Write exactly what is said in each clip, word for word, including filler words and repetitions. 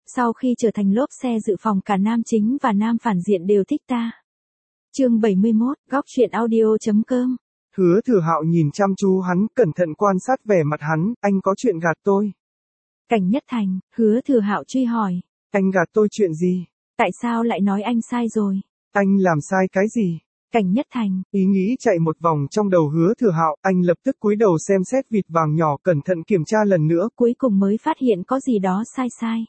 Sau khi trở thành lốp xe dự phòng cả nam chính và nam phản diện đều thích ta. Chương bảy mươi mốt, góc truyện audio chấm com. Hứa Thừa Hạo nhìn chăm chú hắn, cẩn thận quan sát vẻ mặt hắn, anh có chuyện gạt tôi. Cảnh Nhất Thành, Hứa Thừa Hạo truy hỏi. Anh gạt tôi chuyện gì? Tại sao lại nói anh sai rồi? Anh làm sai cái gì? Cảnh Nhất Thành, ý nghĩ chạy một vòng trong đầu Hứa Thừa Hạo, anh lập tức cúi đầu xem xét vịt vàng nhỏ, cẩn thận kiểm tra lần nữa, cuối cùng mới phát hiện có gì đó sai sai.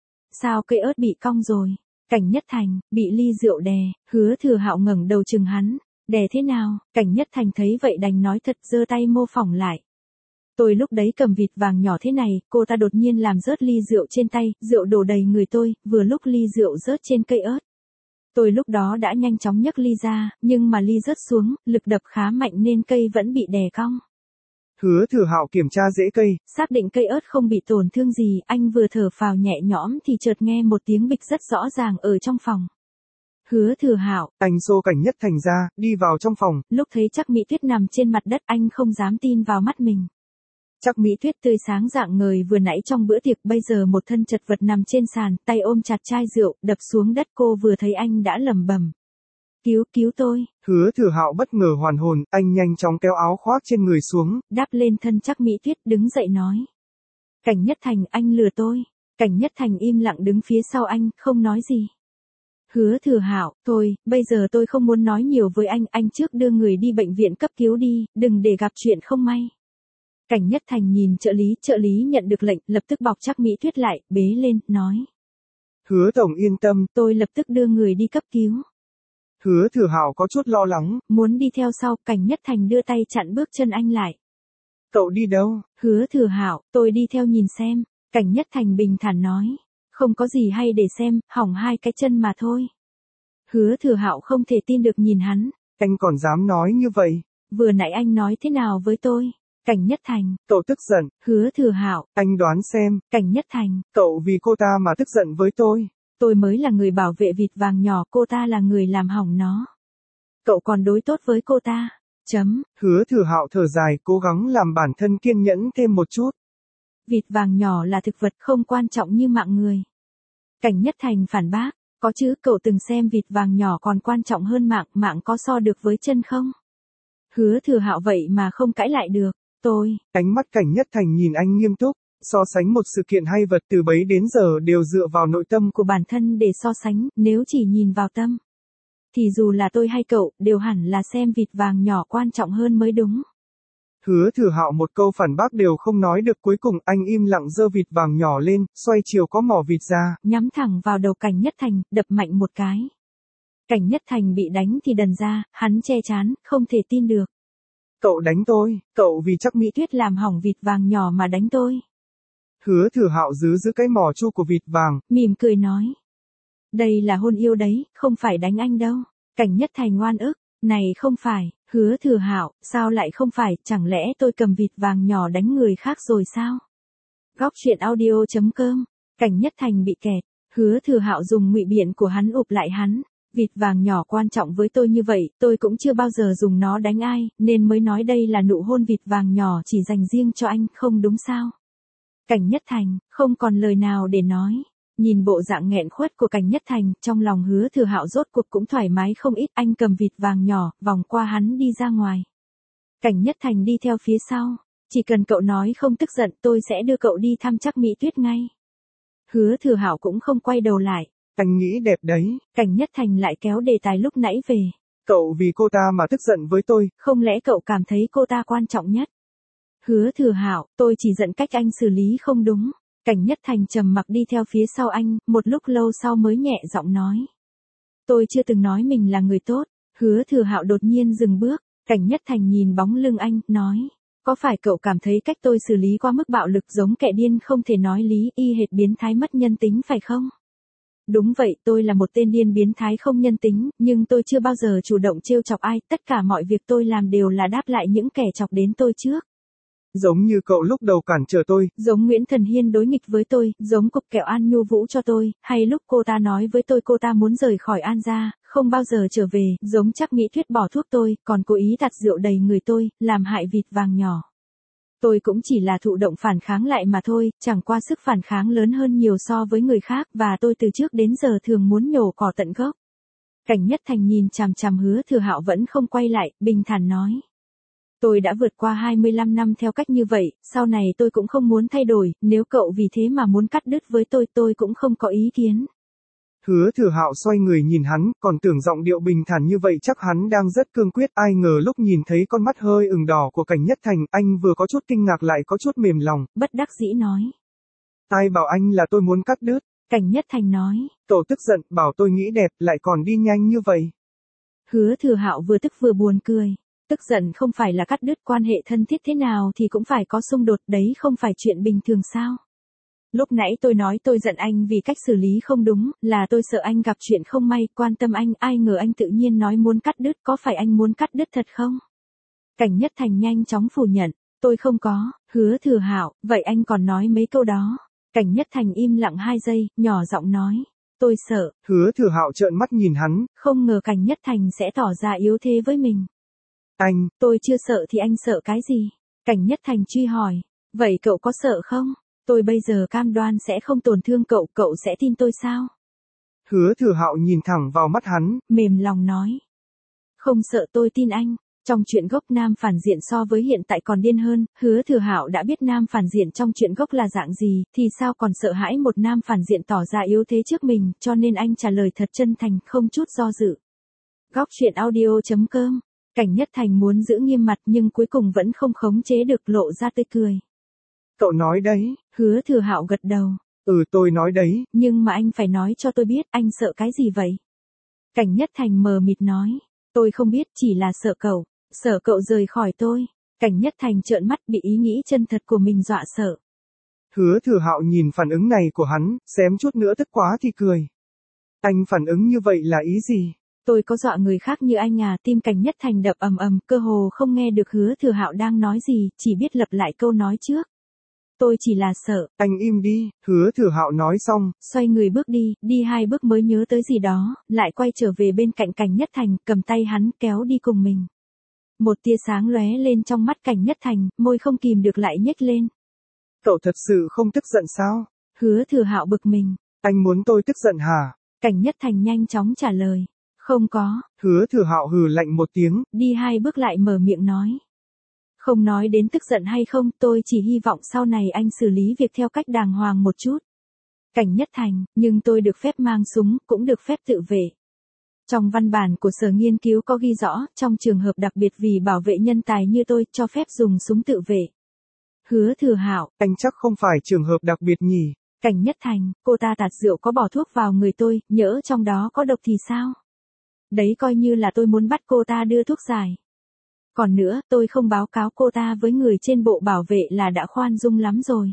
Sao cây ớt bị cong rồi? Cảnh Nhất Thành, bị ly rượu đè. Hứa Thừa Hạo ngẩng đầu chừng hắn. Đè thế nào? Cảnh Nhất Thành thấy vậy đành nói thật, giơ tay mô phỏng lại. Tôi lúc đấy cầm vịt vàng nhỏ thế này, cô ta đột nhiên làm rớt ly rượu trên tay, rượu đổ đầy người tôi, vừa lúc ly rượu rớt trên cây ớt. Tôi lúc đó đã nhanh chóng nhấc ly ra, nhưng mà ly rớt xuống, lực đập khá mạnh nên cây vẫn bị đè cong. Hứa Thừa Hạo kiểm tra rễ cây, xác định cây ớt không bị tổn thương gì, anh vừa thở phào nhẹ nhõm thì chợt nghe một tiếng bịch rất rõ ràng ở trong phòng. Hứa Thừa Hạo, anh xô Cảnh Nhất Thành ra, đi vào trong phòng. Lúc thấy Trắc Mỹ Tuyết nằm trên mặt đất, anh không dám tin vào mắt mình. Trắc Mỹ Tuyết tươi sáng rạng ngời vừa nãy trong bữa tiệc bây giờ một thân chật vật nằm trên sàn, tay ôm chặt chai rượu, đập xuống đất. Cô vừa thấy anh đã lẩm bẩm. Cứu, cứu tôi. Hứa Thừa Hạo bất ngờ hoàn hồn, anh nhanh chóng kéo áo khoác trên người xuống, đáp lên thân Trắc Mỹ Tuyết, đứng dậy nói. Cảnh Nhất Thành, anh lừa tôi. Cảnh Nhất Thành im lặng đứng phía sau anh, không nói gì. Hứa Thừa Hạo, thôi, bây giờ tôi không muốn nói nhiều với anh, anh trước đưa người đi bệnh viện cấp cứu đi, đừng để gặp chuyện không may. Cảnh Nhất Thành nhìn trợ lý, trợ lý nhận được lệnh, lập tức bọc Trắc Mỹ Tuyết lại, bế lên, nói. Hứa tổng yên tâm, tôi lập tức đưa người đi cấp cứu. Hứa Thừa Hạo có chút lo lắng, muốn đi theo sau, Cảnh Nhất Thành đưa tay chặn bước chân anh lại. Cậu đi đâu? Hứa Thừa Hạo, tôi đi theo nhìn xem. Cảnh Nhất Thành bình thản nói. Không có gì hay để xem, hỏng hai cái chân mà thôi. Hứa Thừa Hạo không thể tin được nhìn hắn. Anh còn dám nói như vậy? Vừa nãy anh nói thế nào với tôi? Cảnh Nhất Thành. Cậu tức giận. Hứa Thừa Hạo. Anh đoán xem. Cảnh Nhất Thành. Cậu vì cô ta mà tức giận với tôi. Tôi mới là người bảo vệ vịt vàng nhỏ, cô ta là người làm hỏng nó. Cậu còn đối tốt với cô ta. Chấm. Hứa Thừa Hạo thở dài, cố gắng làm bản thân kiên nhẫn thêm một chút. Vịt vàng nhỏ là thực vật không quan trọng như mạng người. Cảnh Nhất Thành phản bác. Có chứ, cậu từng xem vịt vàng nhỏ còn quan trọng hơn mạng, mạng có so được với chân không? Hứa Thừa Hạo vậy mà không cãi lại được. Tôi. Ánh mắt Cảnh Nhất Thành nhìn anh nghiêm túc. So sánh một sự kiện hay vật từ bấy đến giờ đều dựa vào nội tâm của bản thân để so sánh, nếu chỉ nhìn vào tâm. Thì dù là tôi hay cậu, đều hẳn là xem vịt vàng nhỏ quan trọng hơn mới đúng. Hứa Thừa Hạo một câu phản bác đều không nói được, cuối cùng anh im lặng giơ vịt vàng nhỏ lên, xoay chiều có mỏ vịt ra. Nhắm thẳng vào đầu Cảnh Nhất Thành, đập mạnh một cái. Cảnh Nhất Thành bị đánh thì đần ra, hắn che chán, không thể tin được. Cậu đánh tôi, cậu vì Trắc Mỹ Tuyết làm hỏng vịt vàng nhỏ mà đánh tôi. Hứa Thừa Hạo giữ giữ cái mỏ chu của vịt vàng, mỉm cười nói. Đây là hôn yêu đấy, không phải đánh anh đâu. Cảnh Nhất Thành ngoan ức. Này không phải, Hứa Thừa Hạo, sao lại không phải, chẳng lẽ tôi cầm vịt vàng nhỏ đánh người khác rồi sao? Góc truyện audio chấm com. Cảnh Nhất Thành bị kẹt. Hứa Thừa Hạo dùng ngụy biện của hắn ụp lại hắn. Vịt vàng nhỏ quan trọng với tôi như vậy, tôi cũng chưa bao giờ dùng nó đánh ai, nên mới nói đây là nụ hôn vịt vàng nhỏ chỉ dành riêng cho anh, không đúng sao? Cảnh Nhất Thành, không còn lời nào để nói. Nhìn bộ dạng nghẹn khuất của Cảnh Nhất Thành, trong lòng Hứa Thừa Hạo rốt cuộc cũng thoải mái không ít, anh cầm vịt vàng nhỏ, vòng qua hắn đi ra ngoài. Cảnh Nhất Thành đi theo phía sau. Chỉ cần cậu nói không tức giận, tôi sẽ đưa cậu đi thăm Trắc Mỹ Tuyết ngay. Hứa Thừa Hạo cũng không quay đầu lại. Anh nghĩ đẹp đấy. Cảnh Nhất Thành lại kéo đề tài lúc nãy về. Cậu vì cô ta mà tức giận với tôi. Không lẽ cậu cảm thấy cô ta quan trọng nhất? Hứa Thừa Hạo, tôi chỉ giận cách anh xử lý không đúng. Cảnh Nhất Thành trầm mặc đi theo phía sau anh, một lúc lâu sau mới nhẹ giọng nói. Tôi chưa từng nói mình là người tốt. Hứa Thừa Hạo đột nhiên dừng bước. Cảnh Nhất Thành nhìn bóng lưng anh, nói. Có phải cậu cảm thấy cách tôi xử lý qua mức bạo lực giống kẻ điên không thể nói lý, y hệt biến thái mất nhân tính phải không? Đúng vậy, tôi là một tên điên biến thái không nhân tính, nhưng tôi chưa bao giờ chủ động trêu chọc ai, tất cả mọi việc tôi làm đều là đáp lại những kẻ chọc đến tôi trước. Giống như cậu lúc đầu cản trở tôi. Giống Nguyễn Thần Hiên đối nghịch với tôi, giống cục kẹo An Nhu Vũ cho tôi, hay lúc cô ta nói với tôi cô ta muốn rời khỏi An gia, không bao giờ trở về, giống Trắc Mỹ Tuyết bỏ thuốc tôi, còn cố ý đặt rượu đầy người tôi, làm hại vịt vàng nhỏ. Tôi cũng chỉ là thụ động phản kháng lại mà thôi, chẳng qua sức phản kháng lớn hơn nhiều so với người khác và tôi từ trước đến giờ thường muốn nhổ cỏ tận gốc. Cảnh Nhất Thành nhìn chằm chằm Hứa Thừa Hạo vẫn không quay lại, bình thản nói. Tôi đã vượt qua hai mươi lăm năm theo cách như vậy, sau này tôi cũng không muốn thay đổi, nếu cậu vì thế mà muốn cắt đứt với tôi tôi cũng không có ý kiến. Hứa Thừa Hạo xoay người nhìn hắn, còn tưởng giọng điệu bình thản như vậy chắc hắn đang rất cương quyết, ai ngờ lúc nhìn thấy con mắt hơi ửng đỏ của Cảnh Nhất Thành, anh vừa có chút kinh ngạc lại có chút mềm lòng, bất đắc dĩ nói. Ai bảo anh là tôi muốn cắt đứt? Cảnh Nhất Thành nói. Cậu tức giận, bảo tôi nghĩ đẹp, lại còn đi nhanh như vậy. Hứa Thừa Hạo vừa tức vừa buồn cười. Tức giận không phải là cắt đứt quan hệ thân thiết thế nào thì cũng phải có xung đột, đấy không phải chuyện bình thường sao? Lúc nãy tôi nói tôi giận anh vì cách xử lý không đúng, là tôi sợ anh gặp chuyện không may, quan tâm anh, ai ngờ anh tự nhiên nói muốn cắt đứt, có phải anh muốn cắt đứt thật không? Cảnh Nhất Thành nhanh chóng phủ nhận, tôi không có. Hứa Thừa Hạo, vậy anh còn nói mấy câu đó? Cảnh Nhất Thành im lặng hai giây, nhỏ giọng nói, tôi sợ. Hứa Thừa Hạo trợn mắt nhìn hắn, không ngờ Cảnh Nhất Thành sẽ tỏ ra yếu thế với mình. Anh, tôi chưa sợ thì anh sợ cái gì? Cảnh Nhất Thành truy hỏi, vậy cậu có sợ không? Tôi bây giờ cam đoan sẽ không tổn thương cậu, cậu sẽ tin tôi sao? Hứa Thừa Hạo nhìn thẳng vào mắt hắn, mềm lòng nói. Không sợ, tôi tin anh. Trong chuyện gốc nam phản diện so với hiện tại còn điên hơn, Hứa Thừa Hạo đã biết nam phản diện trong chuyện gốc là dạng gì, thì sao còn sợ hãi một nam phản diện tỏ ra yếu thế trước mình, cho nên anh trả lời thật chân thành, không chút do dự. Góc truyện audio chấm com. Cảnh Nhất Thành muốn giữ nghiêm mặt nhưng cuối cùng vẫn không khống chế được, lộ ra tươi cười. Cậu nói đấy. Hứa Thừa Hạo gật đầu. Ừ, tôi nói đấy. Nhưng mà anh phải nói cho tôi biết, anh sợ cái gì vậy? Cảnh Nhất Thành mờ mịt nói. Tôi không biết, chỉ là sợ cậu. Sợ cậu rời khỏi tôi. Cảnh Nhất Thành trợn mắt, bị ý nghĩ chân thật của mình dọa sợ. Hứa Thừa Hạo nhìn phản ứng này của hắn, xém chút nữa tức quá thì cười. Anh phản ứng như vậy là ý gì? Tôi có dọa người khác như anh à? Tim Cảnh Nhất Thành đập ầm ầm, cơ hồ không nghe được Hứa Thừa Hạo đang nói gì, chỉ biết lặp lại câu nói trước. Tôi chỉ là sợ. Anh im đi. Hứa Thừa Hạo nói xong, xoay người bước đi, đi hai bước mới nhớ tới gì đó, lại quay trở về bên cạnh Cảnh Nhất Thành, cầm tay hắn kéo đi cùng mình. Một tia sáng lóe lên trong mắt Cảnh Nhất Thành, môi không kìm được lại nhếch lên. Cậu thật sự không tức giận sao? Hứa Thừa Hạo bực mình. Anh muốn tôi tức giận hả? Cảnh Nhất Thành nhanh chóng trả lời. Không có. Hứa Thừa Hạo hừ lạnh một tiếng, đi hai bước lại mở miệng nói. Không nói đến tức giận hay không, tôi chỉ hy vọng sau này anh xử lý việc theo cách đàng hoàng một chút. Cảnh Nhất Thành, nhưng tôi được phép mang súng, cũng được phép tự vệ. Trong văn bản của sở nghiên cứu có ghi rõ, trong trường hợp đặc biệt vì bảo vệ nhân tài như tôi, cho phép dùng súng tự vệ. Hứa Thừa Hạo, anh chắc không phải trường hợp đặc biệt nhỉ? Cảnh Nhất Thành, cô ta tạt rượu có bỏ thuốc vào người tôi, nhỡ trong đó có độc thì sao? Đấy coi như là tôi muốn bắt cô ta đưa thuốc giải. Còn nữa, tôi không báo cáo cô ta với người trên bộ bảo vệ là đã khoan dung lắm rồi.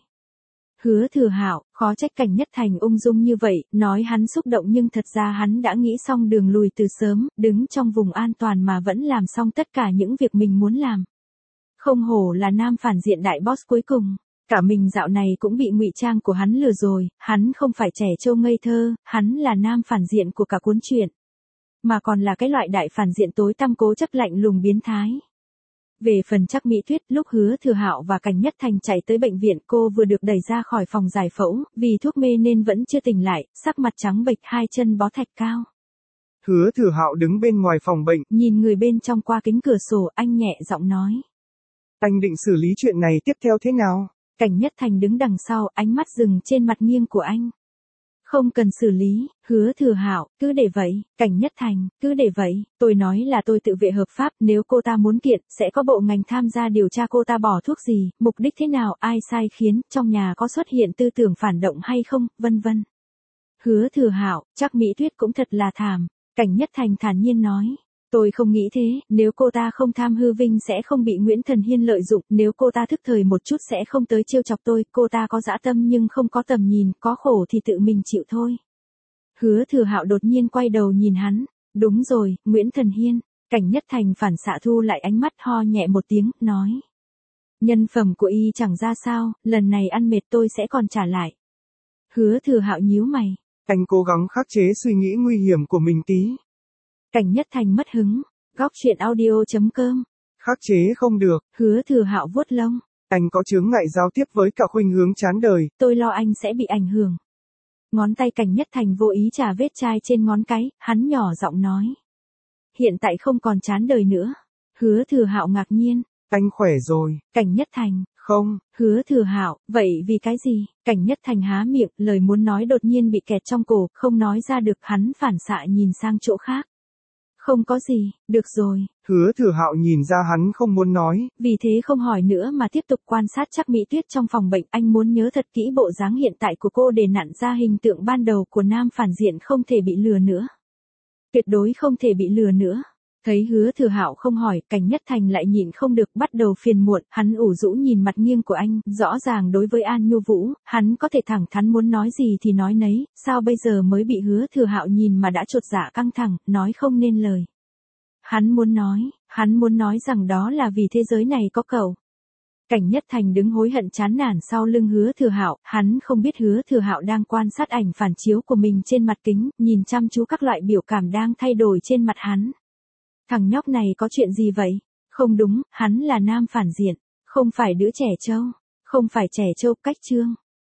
Hứa Thừa Hạo, khó trách Cảnh Nhất Thành ung dung như vậy, nói hắn xúc động nhưng thật ra hắn đã nghĩ xong đường lùi từ sớm, đứng trong vùng an toàn mà vẫn làm xong tất cả những việc mình muốn làm. Không hổ là nam phản diện đại boss cuối cùng. Cả mình dạo này cũng bị ngụy trang của hắn lừa rồi, hắn không phải trẻ trâu ngây thơ, hắn là nam phản diện của cả cuốn truyện. Mà còn là cái loại đại phản diện tối tăm cố chấp lạnh lùng biến thái. Về phần Trắc Mỹ Tuyết, lúc Hứa Thừa Hạo và Cảnh Nhất Thành chạy tới bệnh viện, cô vừa được đẩy ra khỏi phòng giải phẫu, vì thuốc mê nên vẫn chưa tỉnh lại, sắc mặt trắng bệch, hai chân bó thạch cao. Hứa Thừa Hạo đứng bên ngoài phòng bệnh, nhìn người bên trong qua kính cửa sổ, anh nhẹ giọng nói. Anh định xử lý chuyện này tiếp theo thế nào? Cảnh Nhất Thành đứng đằng sau, ánh mắt dừng trên mặt nghiêng của anh. Không cần xử lý. Hứa Thừa Hạo, cứ để vậy. Cảnh Nhất Thành, cứ để vậy. Tôi nói là tôi tự vệ hợp pháp, nếu cô ta muốn kiện, sẽ có bộ ngành tham gia điều tra cô ta bỏ thuốc gì, mục đích thế nào, ai sai khiến, trong nhà có xuất hiện tư tưởng phản động hay không, vân vân. Hứa Thừa Hạo, Trắc Mỹ Tuyết cũng thật là thảm. Cảnh Nhất Thành thản nhiên nói. Tôi không nghĩ thế, nếu cô ta không tham hư vinh sẽ không bị Nguyễn Thần Hiên lợi dụng, nếu cô ta thức thời một chút sẽ không tới trêu chọc tôi, cô ta có dã tâm nhưng không có tầm nhìn, có khổ thì tự mình chịu thôi. Hứa Thừa Hạo đột nhiên quay đầu nhìn hắn, đúng rồi, Nguyễn Thần Hiên. Cảnh Nhất Thành phản xạ thu lại ánh mắt, ho nhẹ một tiếng, nói. Nhân phẩm của y chẳng ra sao, lần này ăn mệt tôi sẽ còn trả lại. Hứa Thừa Hạo nhíu mày. Anh cố gắng khắc chế suy nghĩ nguy hiểm của mình tí. Cảnh Nhất Thành mất hứng. Góc truyện audio chấm com. Khắc chế không được. Hứa Thừa Hạo vuốt lông. Anh có chướng ngại giao tiếp với cả khuynh hướng chán đời. Tôi lo anh sẽ bị ảnh hưởng. Ngón tay Cảnh Nhất Thành vô ý chà vết chai trên ngón cái, hắn nhỏ giọng nói. Hiện tại không còn chán đời nữa. Hứa Thừa Hạo ngạc nhiên. Anh khỏe rồi. Cảnh Nhất Thành. Không. Hứa Thừa Hạo, vậy vì cái gì? Cảnh Nhất Thành há miệng, lời muốn nói đột nhiên bị kẹt trong cổ, không nói ra được, hắn phản xạ nhìn sang chỗ khác. Không có gì, được rồi. Hứa Thừa Hạo nhìn ra hắn không muốn nói. Vì thế không hỏi nữa mà tiếp tục quan sát Trác Mỹ Tuyết trong phòng bệnh. Anh muốn nhớ thật kỹ bộ dáng hiện tại của cô để nặn ra hình tượng ban đầu của nam phản diện, không thể bị lừa nữa. Tuyệt đối không thể bị lừa nữa. Thấy Hứa Thừa Hạo không hỏi, Cảnh Nhất Thành lại nhịn không được bắt đầu phiền muộn, hắn ủ rũ nhìn mặt nghiêng của anh, rõ ràng đối với An Nhu Vũ, hắn có thể thẳng thắn muốn nói gì thì nói nấy, sao bây giờ mới bị Hứa Thừa Hạo nhìn mà đã chột dạ căng thẳng, nói không nên lời. Hắn muốn nói, hắn muốn nói rằng đó là vì thế giới này có cậu. Cảnh Nhất Thành đứng hối hận chán nản sau lưng Hứa Thừa Hạo, hắn không biết Hứa Thừa Hạo đang quan sát ảnh phản chiếu của mình trên mặt kính, nhìn chăm chú các loại biểu cảm đang thay đổi trên mặt hắn. Thằng nhóc này có chuyện gì vậy? Không đúng, hắn là nam phản diện, không phải đứa trẻ trâu, không phải trẻ trâu cách trương.